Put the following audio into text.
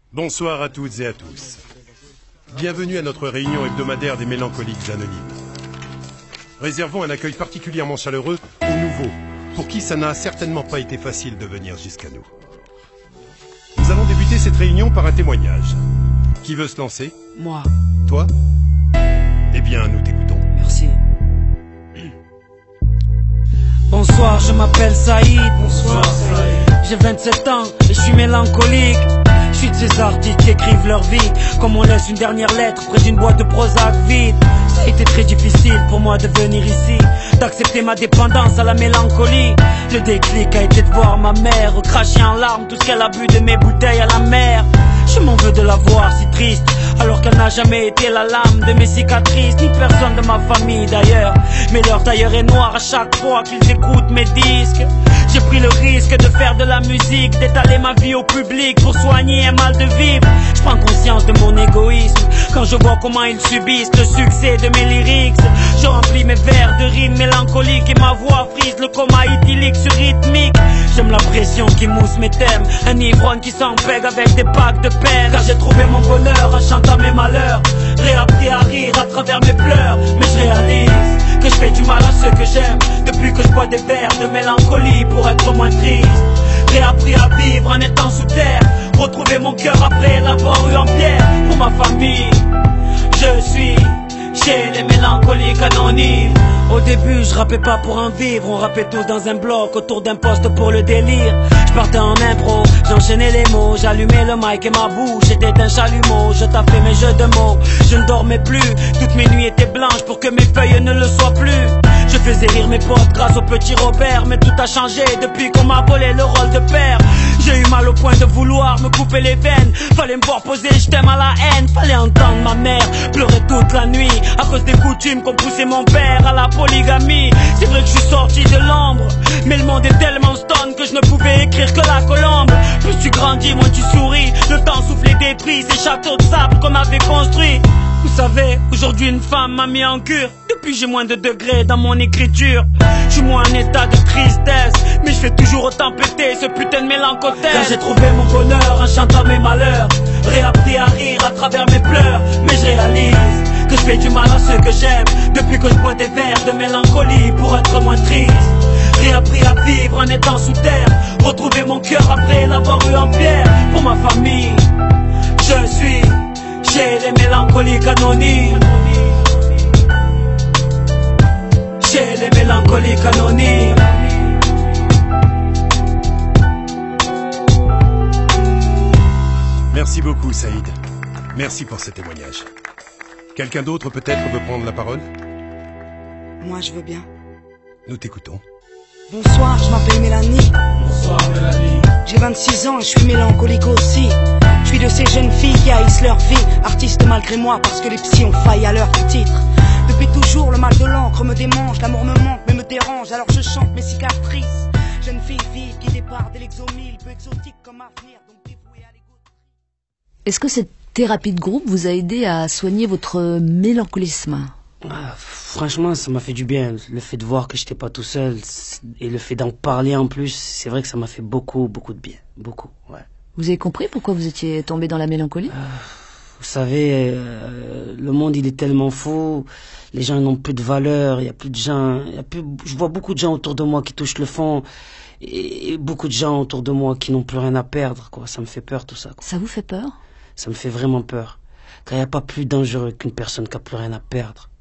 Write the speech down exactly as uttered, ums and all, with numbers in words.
Bonsoir à toutes et à tous. Bienvenue à notre réunion hebdomadaire des mélancoliques anonymes. Réservons un accueil particulièrement chaleureux aux nouveaux, pour qui ça n'a certainement pas été facile de venir jusqu'à nous. Nous allons débuter cette réunion par un témoignage. Qui veut se lancer? Moi. Toi? Eh bien, nous t'écoutons. Merci. Bonsoir, je m'appelle Saïd. Bonsoir, Saïd. J'ai vingt-sept ans et je suis mélancolique. Je suis de ces artistes qui écrivent leur vie comme on laisse une dernière lettre près d'une boîte de Prozac vide. Ça a été très difficile pour moi de venir ici, d'accepter ma dépendance à la mélancolie. Le déclic a été de voir ma mère cracher en larmes tout ce qu'elle a bu de mes bouteilles à la mer. Je m'en veux de la voir si triste, alors qu'elle n'a jamais été la lame de mes cicatrices, ni personne de ma famille d'ailleurs. Mais leur tailleur est noir à chaque fois qu'ils écoutent mes disques. J'ai pris le risque de faire de la musique, d'étaler ma vie au public pour soigner un mal de vivre. Je prends conscience de mon égoïsme quand je vois comment ils subissent le succès de mes lyrics. Je remplis mes vers de rimes mélancoliques et ma voix frise le coma idyllique sur rythmique. J'aime la pression qui mousse mes thèmes, un ivrogne qui s'empègue avec des packs de peine. Car j'ai trouvé mon bonheur en chantant mes malheurs, réappris à rire à travers mes pleurs. Mais je réalise que je fais du mal à ceux que j'aime depuis que je bois des verres de mélancolie pour être moins triste. Réappris à vivre en étant sous terre, retrouver mon cœur après l'avoir eu en pierre. Pour ma famille, je suis chez les mélancoliques anonymes. Au début je rappais pas pour en vivre, on rappait tous dans un bloc autour d'un poste pour le délire. Je partais en impro, j'enchaînais les mots, j'allumais le mic et ma bouche était un chalumeau. Je tapais mes jeux de mots, je ne dormais plus, toutes mes nuits étaient blanches pour que mes feuilles ne le soient plus. Je faisais rire mes potes grâce au petit Robert, mais tout a changé depuis qu'on m'a volé le rôle de père. J'ai eu mal au point de vouloir me couper les veines, fallait me voir poser je t'aime à la haine. Fallait entendre ma mère pleurer toute la nuit à cause des coutumes qu'ont poussé mon père à la polygamie. C'est vrai que je suis sorti de l'ombre, mais le monde est tellement stone que je ne pouvais écrire que la colombe. Plus tu grandis, moins tu souris, le temps souffle des prix, ces châteaux de sable qu'on avait construits. Vous savez, aujourd'hui une femme m'a mis en cure. Depuis j'ai moins de degrés dans mon écriture. Je suis moins en état de tristesse, mais je fais toujours autant péter ce putain de mélancolie. Car j'ai trouvé mon bonheur en chantant mes malheurs, réappris à rire à travers mes pleurs. Mais je réalise que je fais du mal à ceux que j'aime depuis que je bois des verres de mélancolie pour être moins triste. Réappris à vivre en étant sous terre, retrouver mon cœur après l'avoir eu en pierre. Pour ma famille, je suis chez les mélancoliques anonymes. Chez les mélancoliques anonymes. Merci beaucoup, Saïd. Merci pour ce témoignage. Quelqu'un d'autre peut-être veut prendre la parole? Moi, je veux bien. Nous t'écoutons. Bonsoir, je m'appelle Mélanie. Bonsoir Mélanie. J'ai vingt-six ans et je suis mélancolique aussi. Je suis de ces jeunes filles qui haïssent leur vie, artistes malgré moi parce que les psys ont failli à leur titre. Depuis toujours, le mal de l'encre me démange, l'amour me manque mais me dérange, alors je chante mes cicatrices. Jeune fille vive qui départ de l'exomile, peu exotique comme avenir, donc dévouée à l'égo. Est-ce que cette thérapie de groupe vous a aidé à soigner votre mélancolisme? Ah, franchement, ça m'a fait du bien. Le fait de voir que j'étais pas tout seul et le fait d'en parler en plus, c'est vrai que ça m'a fait beaucoup, beaucoup de bien. Beaucoup, ouais. Vous avez compris pourquoi vous étiez tombé dans la mélancolie? euh, Vous savez, euh, le monde il est tellement fou, les gens n'ont plus de valeur, il y a plus de gens, il y a plus, je vois beaucoup de gens autour de moi qui touchent le fond et, et beaucoup de gens autour de moi qui n'ont plus rien à perdre, quoi. Ça me fait peur tout ça, quoi. Ça vous fait peur? Ça me fait vraiment peur. Car il n'y a pas plus dangereux qu'une personne qui n'a plus rien à perdre.